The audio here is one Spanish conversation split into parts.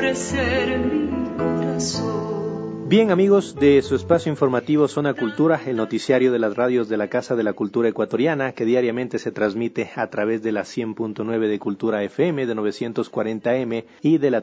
ofrecer mi corazón. Bien, amigos de su espacio informativo Zona Cultura, el noticiario de las radios de la Casa de la Cultura Ecuatoriana, que diariamente se transmite a través de la 100.9 de Cultura FM, de 940M y de la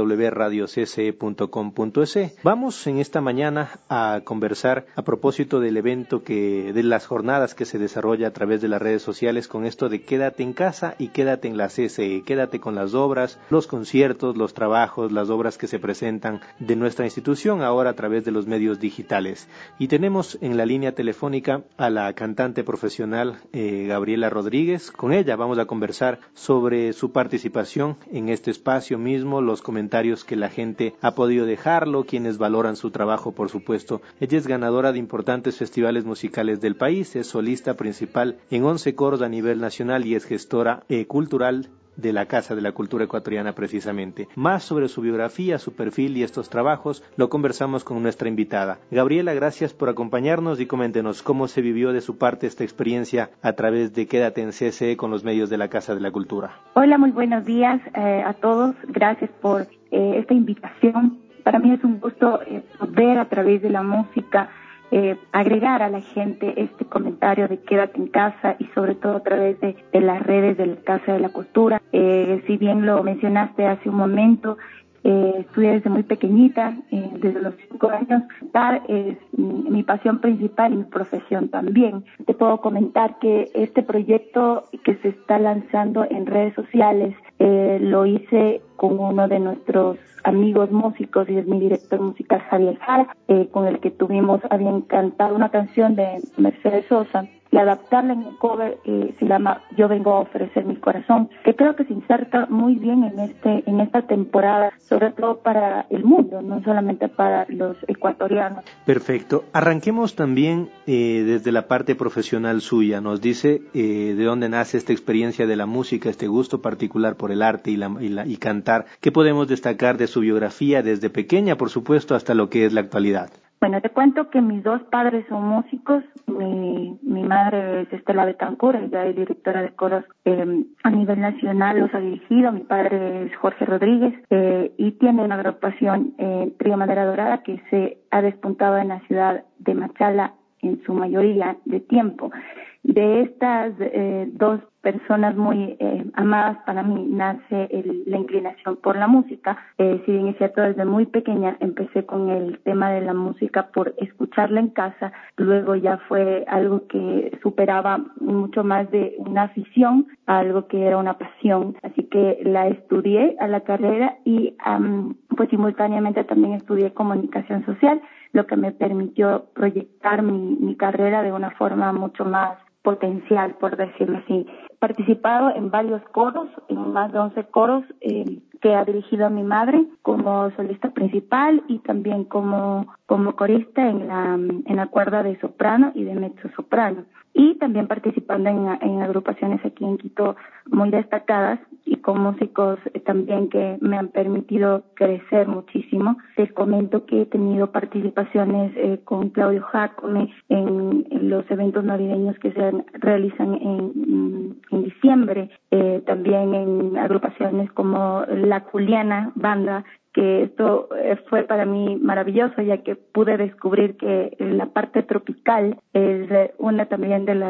www.radiocce.com.es. Vamos en esta mañana a conversar a propósito del evento de las jornadas que se desarrolla a través de las redes sociales con esto de quédate en casa y quédate en la CCE, quédate con las obras, los conciertos, los trabajos, las obras que se presentan de nuestra institución ahora a través de los medios digitales. Y tenemos en la línea telefónica a la cantante profesional Gabriela Rodríguez. Con ella vamos a conversar sobre su participación en este espacio mismo, los comentarios que la gente ha podido dejarlo, quienes valoran su trabajo, por supuesto. Ella es ganadora de importantes festivales musicales del país, es solista principal en 11 coros a nivel nacional y es gestora cultural de la Casa de la Cultura Ecuatoriana precisamente. Más sobre su biografía, su perfil y estos trabajos lo conversamos con nuestra invitada. Gabriela, gracias por acompañarnos y coméntenos cómo se vivió de su parte esta experiencia a través de Quédate en CCE con los medios de la Casa de la Cultura. Hola, muy buenos días a todos. Gracias por esta invitación. Para mí es un gusto poder a través de la música agregar a la gente este comentario de quédate en casa y sobre todo a través de las redes de la Casa de la Cultura. Si bien lo mencionaste hace un momento, estudié desde muy pequeñita, desde los 5 años. Cantar es mi pasión principal y mi profesión también. Te puedo comentar que este proyecto que se está lanzando en redes sociales lo hice con uno de nuestros amigos músicos y es mi director musical Javier Jara, con el que tuvimos a bien cantar una canción de Mercedes Sosa y adaptarla en un cover se llama Yo vengo a ofrecer mi corazón, que creo que se inserta muy bien en esta temporada, sobre todo para el mundo, no solamente para los ecuatorianos. Perfecto. Arranquemos también desde la parte profesional suya. Nos dice de dónde nace esta experiencia de la música, este gusto particular por el arte y cantar. ¿Qué podemos destacar de su biografía desde pequeña, por supuesto, hasta lo que es la actualidad? Bueno, te cuento que mis dos padres son músicos. Mi madre es Estela Betancourt, ella es directora de coros a nivel nacional, los ha dirigido. Mi padre es Jorge Rodríguez y tiene una agrupación, Trío Madera Dorada, que se ha despuntado en la ciudad de Machala en su mayoría de tiempo. De estas dos personas muy amadas para mí nace la inclinación por la música. Si bien es cierto, desde muy pequeña empecé con el tema de la música por escucharla en casa, luego ya fue algo que superaba mucho más de una afición a algo que era una pasión. Así que la estudié a la carrera y pues simultáneamente también estudié comunicación social, lo que me permitió proyectar mi carrera de una forma mucho más potencial, por decirlo así. He participado en varios coros, en más de 11 coros que ha dirigido a mi madre como solista principal y también como corista en la cuerda de soprano y de mezzosoprano. Y también participando en agrupaciones aquí en Quito muy destacadas y con músicos también que me han permitido crecer muchísimo. Les comento que he tenido participaciones con Claudio Jácome en los eventos navideños que se realizan en diciembre, también en agrupaciones como La Juliana Banda, que esto fue para mí maravilloso, ya que pude descubrir que la parte tropical es una también de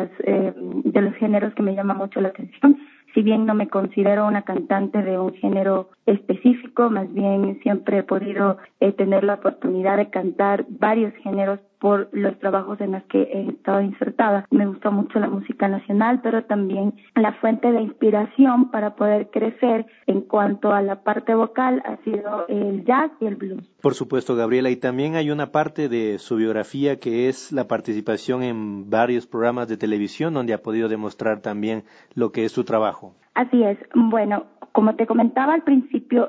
los géneros que me llama mucho la atención. Si bien no me considero una cantante de un género específico, más bien siempre he podido tener la oportunidad de cantar varios géneros por los trabajos en los que he estado insertada. Me gustó mucho la música nacional, pero también la fuente de inspiración para poder crecer en cuanto a la parte vocal ha sido el jazz y el blues. Por supuesto, Gabriela, y también hay una parte de su biografía que es la participación en varios programas de televisión donde ha podido demostrar también lo que es su trabajo. Así es. Bueno, como te comentaba al principio,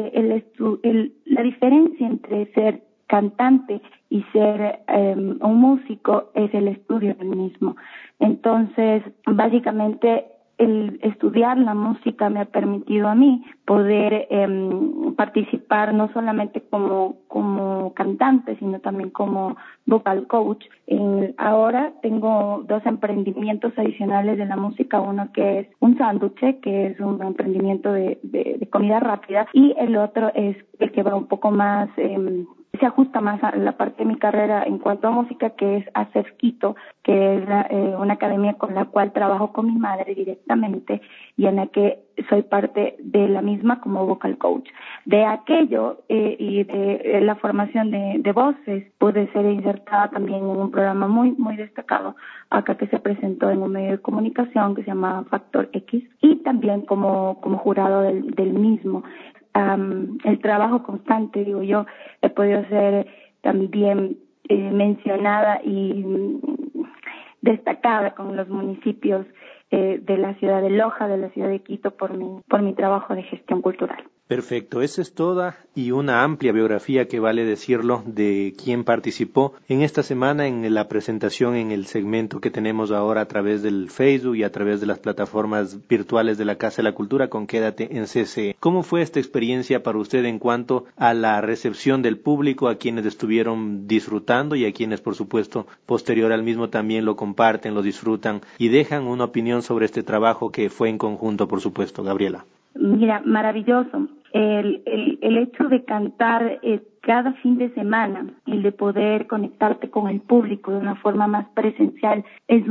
la diferencia entre ser cantante y ser un músico es el estudio del mismo. Entonces, básicamente, el estudiar la música me ha permitido a mí poder participar no solamente como cantante, sino también como vocal coach. Ahora tengo 2 emprendimientos adicionales de la música, uno que es un sándwich, que es un emprendimiento de comida rápida, y el otro es el que va un poco más se ajusta más a la parte de mi carrera en cuanto a música, que es ACEF Quito, que es una academia con la cual trabajo con mi madre directamente y en la que soy parte de la misma como vocal coach. De aquello y de la formación de voces pude ser insertada también en un programa muy muy destacado acá que se presentó en un medio de comunicación que se llama Factor X, y también como jurado del mismo. El trabajo constante, digo yo, he podido ser también mencionada y destacada con los municipios de la ciudad de Loja, de la ciudad de Quito, por mi trabajo de gestión cultural. Perfecto, esa es toda y una amplia biografía, que vale decirlo, de quien participó en esta semana en la presentación en el segmento que tenemos ahora a través del Facebook y a través de las plataformas virtuales de la Casa de la Cultura con Quédate en CCE. ¿Cómo fue esta experiencia para usted en cuanto a la recepción del público, a quienes estuvieron disfrutando y a quienes, por supuesto, posterior al mismo también lo comparten, lo disfrutan y dejan una opinión sobre este trabajo que fue en conjunto, por supuesto? Gabriela. Mira, maravilloso. El hecho de cantar cada fin de semana, el de poder conectarte con el público de una forma más presencial, es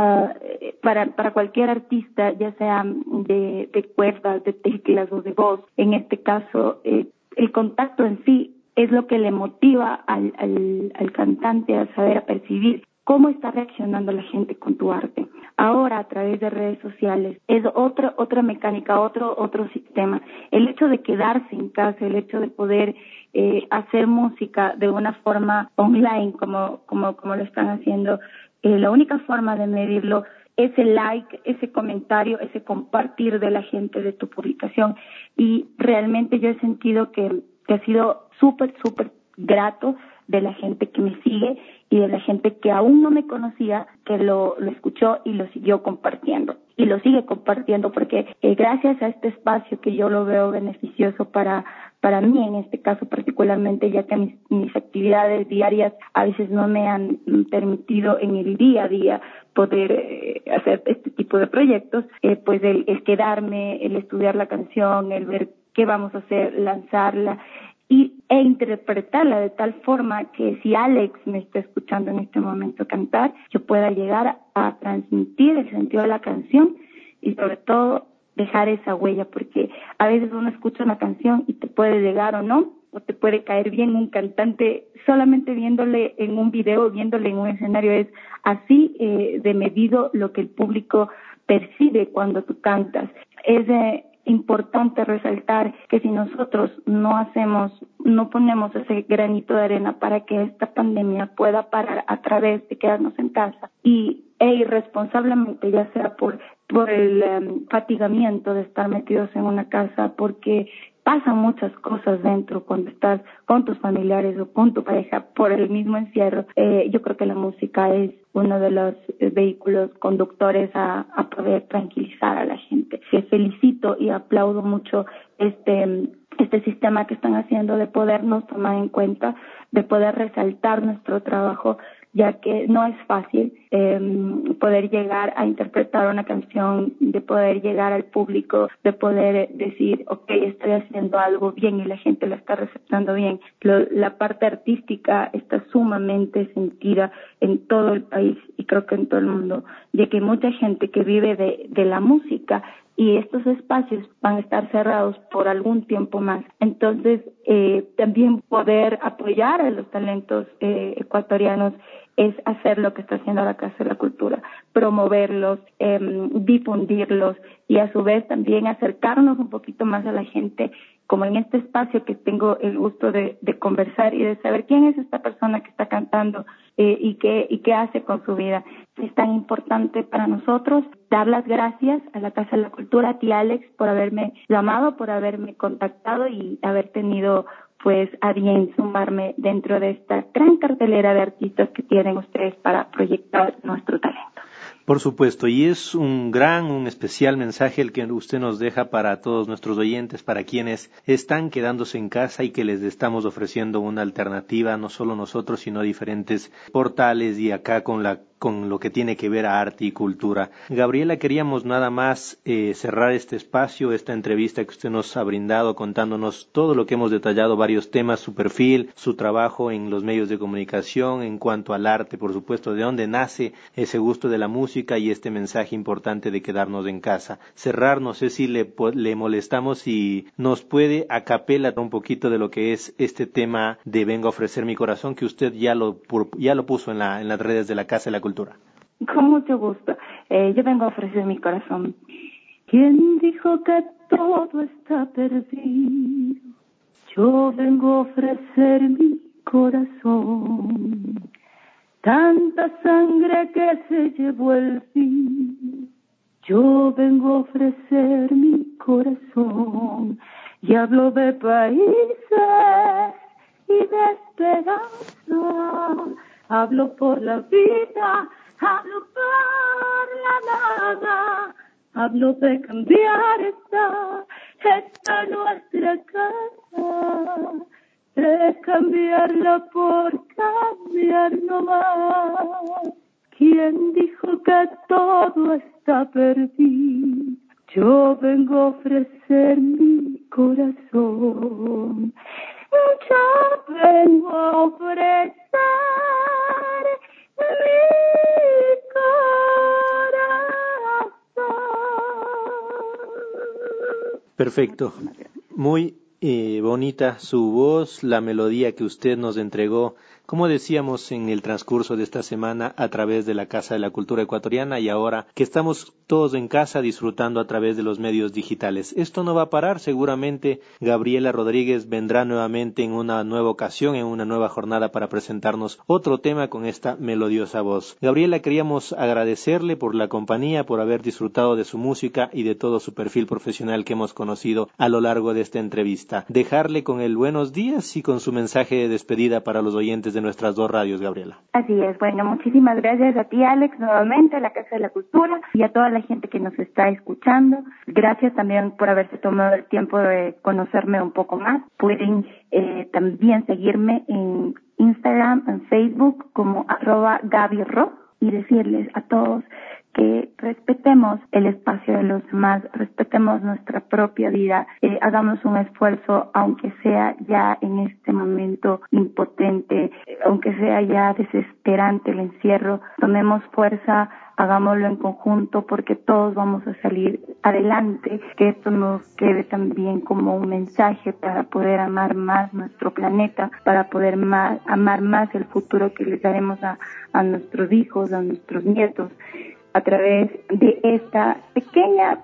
para cualquier artista, ya sea de cuerdas, de teclas o de voz, en este caso, el contacto en sí es lo que le motiva al cantante a saber, a percibir cómo está reaccionando la gente con tu arte. Ahora, a través de redes sociales, es otra mecánica, otro sistema. El hecho de quedarse en casa, el hecho de poder hacer música de una forma online, como lo están haciendo, la única forma de medirlo es el like, ese comentario, ese compartir de la gente de tu publicación. Y realmente yo he sentido que ha sido súper grato de la gente que me sigue y de la gente que aún no me conocía, que lo escuchó y lo siguió compartiendo. Y lo sigue compartiendo porque gracias a este espacio que yo lo veo beneficioso para mí, en este caso particularmente, ya que mis actividades diarias a veces no me han permitido en el día a día poder hacer este tipo de proyectos, pues el quedarme, el estudiar la canción, el ver qué vamos a hacer, lanzarla e interpretarla de tal forma que si Alex me está escuchando en este momento cantar, yo pueda llegar a transmitir el sentido de la canción y sobre todo dejar esa huella, porque a veces uno escucha una canción y te puede llegar o no, o te puede caer bien un cantante solamente viéndole en un video, viéndole en un escenario. Es así de medido lo que el público percibe cuando tú cantas. Es importante resaltar que si nosotros no ponemos ese granito de arena para que esta pandemia pueda parar a través de quedarnos en casa e irresponsablemente, ya sea por el fatigamiento de estar metidos en una casa, porque pasan muchas cosas dentro cuando estás con tus familiares o con tu pareja por el mismo encierro. Yo creo que la música es uno de los vehículos conductores a poder tranquilizar a la gente. Felicito y aplaudo mucho este sistema que están haciendo de podernos tomar en cuenta, de poder resaltar nuestro trabajo, ya que no es fácil poder llegar a interpretar una canción, de poder llegar al público, de poder decir, okay, estoy haciendo algo bien y la gente lo está receptando bien. La parte artística está sumamente sentida en todo el país y creo que en todo el mundo, ya que hay mucha gente que vive de la música y estos espacios van a estar cerrados por algún tiempo más. Entonces, también poder apoyar a los talentos ecuatorianos es hacer lo que está haciendo la Casa de la Cultura, promoverlos, difundirlos y a su vez también acercarnos un poquito más a la gente, como en este espacio que tengo el gusto de conversar y de saber quién es esta persona que está cantando y qué hace con su vida. Es tan importante para nosotros dar las gracias a la Casa de la Cultura, a ti Alex, por haberme llamado, por haberme contactado y haber tenido pues a bien sumarme dentro de esta gran cartelera de artistas que tienen ustedes para proyectar nuestro talento. Por supuesto, y es un especial mensaje el que usted nos deja para todos nuestros oyentes, para quienes están quedándose en casa y que les estamos ofreciendo una alternativa, no solo nosotros, sino diferentes portales y acá con lo que tiene que ver a arte y cultura. Gabriela, queríamos nada más cerrar este espacio, esta entrevista que usted nos ha brindado, contándonos todo lo que hemos detallado, varios temas, su perfil, su trabajo en los medios de comunicación, en cuanto al arte, por supuesto, de dónde nace ese gusto de la música y este mensaje importante de quedarnos en casa. Cerrar, no sé si le molestamos, si nos puede a capela un poquito de lo que es este tema de Vengo a ofrecer mi corazón, que usted ya lo puso en las redes de la Casa de la Cultura. Con mucho gusto. Yo vengo a ofrecer mi corazón. ¿Quién dijo que todo está perdido? Yo vengo a ofrecer mi corazón. Tanta sangre que se llevó el fin. Yo vengo a ofrecer mi corazón. Y hablo de países y de esperanza. Hablo por la vida, hablo por la nada, hablo de cambiar esta nuestra casa, de cambiarla por cambiar no más. ¿Quién dijo que todo está perdido? Yo vengo a ofrecer mi corazón. Yo vengo a ofrecer mi corazón. Perfecto. Muy bonita su voz, la melodía que usted nos entregó, como decíamos en el transcurso de esta semana a través de la Casa de la Cultura Ecuatoriana y ahora que estamos todos en casa disfrutando a través de los medios digitales. Esto no va a parar, seguramente Gabriela Rodríguez vendrá nuevamente en una nueva ocasión, en una nueva jornada para presentarnos otro tema con esta melodiosa voz. Gabriela, queríamos agradecerle por la compañía, por haber disfrutado de su música y de todo su perfil profesional que hemos conocido a lo largo de esta entrevista. Dejarle con el buenos días y con su mensaje de despedida para los oyentes de nuestras dos radios, Gabriela. Así es, bueno, muchísimas gracias a ti, Alex, nuevamente, a la Casa de la Cultura y a toda la gente que nos está escuchando. Gracias también por haberse tomado el tiempo de conocerme un poco más. Pueden también seguirme en Instagram, en Facebook como @GabyRock y decirles a todos que respetemos el espacio de los demás, respetemos nuestra propia vida, hagamos un esfuerzo, aunque sea ya en este momento impotente, aunque sea ya desesperante el encierro, tomemos fuerza, hagámoslo en conjunto porque todos vamos a salir adelante, que esto nos quede también como un mensaje para poder amar más nuestro planeta, para poder amar más el futuro que les daremos a nuestros hijos, a nuestros nietos, a través de esta pequeña,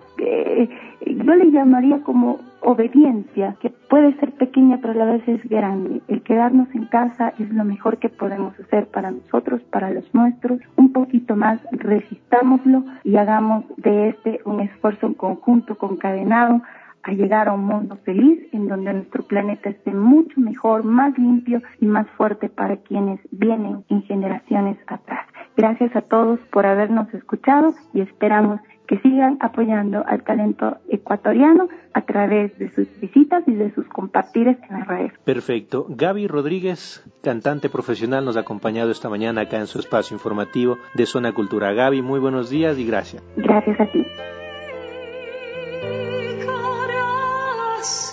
yo le llamaría como obediencia, que puede ser pequeña pero a la vez es grande. El quedarnos en casa es lo mejor que podemos hacer para nosotros, para los nuestros. Un poquito más, resistámoslo y hagamos de este un esfuerzo en conjunto, concadenado, a llegar a un mundo feliz en donde nuestro planeta esté mucho mejor, más limpio y más fuerte para quienes vienen en generaciones atrás. Gracias a todos por habernos escuchado y esperamos que sigan apoyando al talento ecuatoriano a través de sus visitas y de sus compartires en las redes. Perfecto. Gaby Rodríguez, cantante profesional, nos ha acompañado esta mañana acá en su espacio informativo de Zona Cultura. Gaby, muy buenos días y gracias. Gracias a ti. Corazón.